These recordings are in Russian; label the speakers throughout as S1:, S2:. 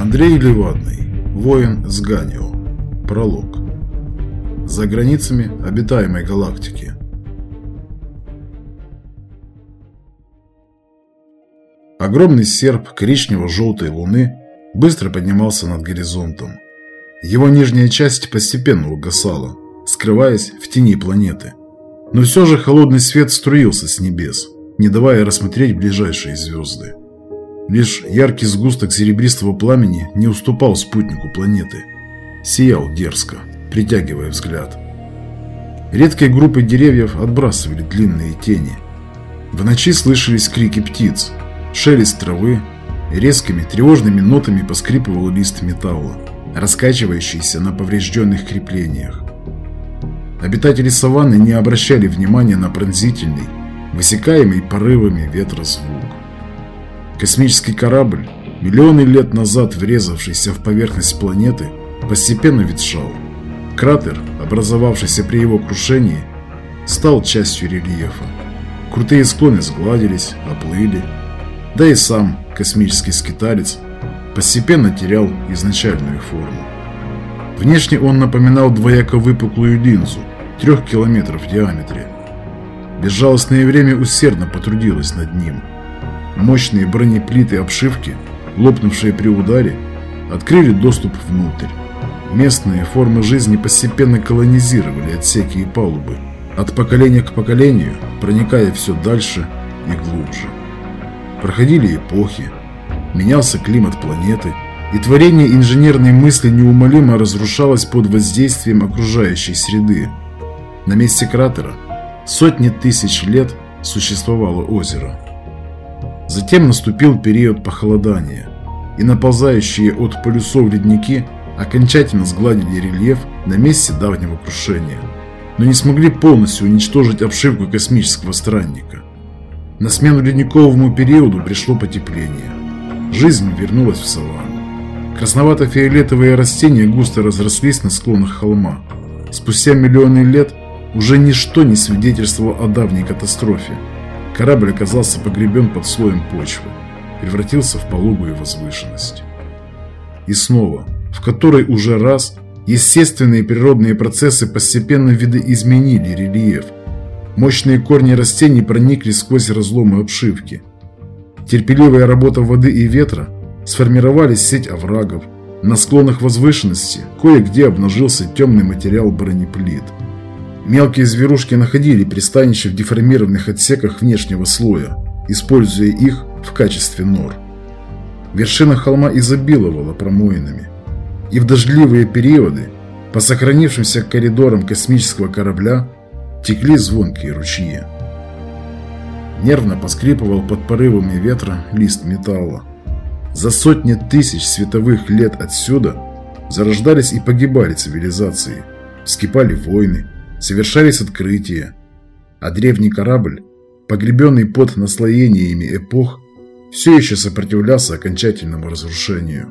S1: Андрей Левадный, воин с Ганио. Пролог. За границами обитаемой галактики. Огромный серп коричнево-желтой луны быстро поднимался над горизонтом. Его нижняя часть постепенно угасала, скрываясь в тени планеты. Но все же холодный свет струился с небес, не давая рассмотреть ближайшие звезды. Лишь яркий сгусток серебристого пламени не уступал спутнику планеты. Сиял дерзко, притягивая взгляд. Редкие группы деревьев отбрасывали длинные тени. В ночи слышались крики птиц, шелест травы, и резкими тревожными нотами поскрипывал лист металла, раскачивающийся на поврежденных креплениях. Обитатели саванны не обращали внимания на пронзительный, высекаемый порывами ветра звук. Космический корабль, миллионы лет назад врезавшийся в поверхность планеты, постепенно ветшал. Кратер, образовавшийся при его крушении, стал частью рельефа. Крутые склоны сгладились, оплыли. Да и сам космический скиталец постепенно терял изначальную форму. Внешне он напоминал двояко выпуклую линзу 3 километров в диаметре. Безжалостное время усердно потрудилось над ним. Мощные бронеплиты обшивки, лопнувшие при ударе, открыли доступ внутрь. Местные формы жизни постепенно колонизировали отсеки и палубы, от поколения к поколению проникая все дальше и глубже. Проходили эпохи, менялся климат планеты, и творение инженерной мысли неумолимо разрушалось под воздействием окружающей среды. На месте кратера сотни тысяч лет существовало озеро. Затем наступил период похолодания, и наползающие от полюсов ледники окончательно сгладили рельеф на месте давнего крушения, но не смогли полностью уничтожить обшивку космического странника. На смену ледниковому периоду пришло потепление. Жизнь вернулась в саванну. Красновато-фиолетовые растения густо разрослись на склонах холма. Спустя миллионы лет уже ничто не свидетельствовало о давней катастрофе. Корабль оказался погребен под слоем почвы, превратился в пологую возвышенность. И снова, в который уже раз, естественные природные процессы постепенно видоизменили рельеф. Мощные корни растений проникли сквозь разломы обшивки. Терпеливая работа воды и ветра сформировали сеть оврагов. На склонах возвышенности кое-где обнажился темный материал бронеплит. Мелкие зверушки находили пристанище в деформированных отсеках внешнего слоя, используя их в качестве нор. Вершина холма изобиловала промоинами, и в дождливые периоды по сохранившимся коридорам космического корабля текли звонкие ручьи. Нервно поскрипывал под порывами ветра лист металла. За сотни тысяч световых лет отсюда зарождались и погибали цивилизации, вскипали войны, совершались открытия, а древний корабль, погребенный под наслоениями эпох, все еще сопротивлялся окончательному разрушению.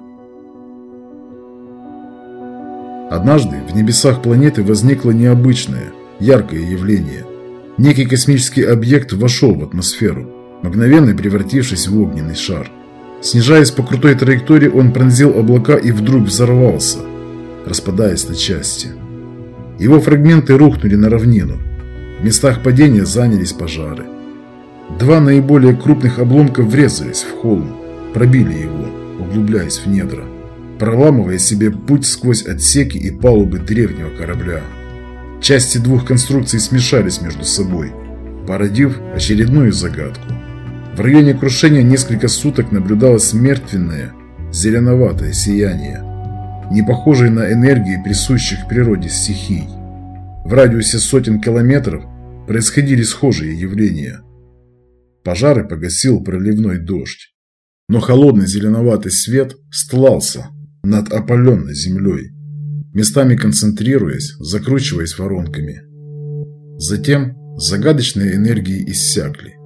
S1: Однажды в небесах планеты возникло необычное, яркое явление. Некий космический объект вошел в атмосферу, мгновенно превратившись в огненный шар. Снижаясь по крутой траектории, он пронзил облака и вдруг взорвался, распадаясь на части. Его фрагменты рухнули на равнину. В местах падения занялись пожары. 2 наиболее крупных обломка врезались в холм, пробили его, углубляясь в недра, проламывая себе путь сквозь отсеки и палубы древнего корабля. Части 2 конструкций смешались между собой, породив очередную загадку. В районе крушения несколько суток наблюдалось мертвенное, зеленоватое сияние, не похожее на энергии, присущих природе стихий. В радиусе сотен километров происходили схожие явления. Пожары погасил проливной дождь, но холодный зеленоватый свет стлался над опаленной землей, местами концентрируясь, закручиваясь воронками. Затем загадочные энергии иссякли,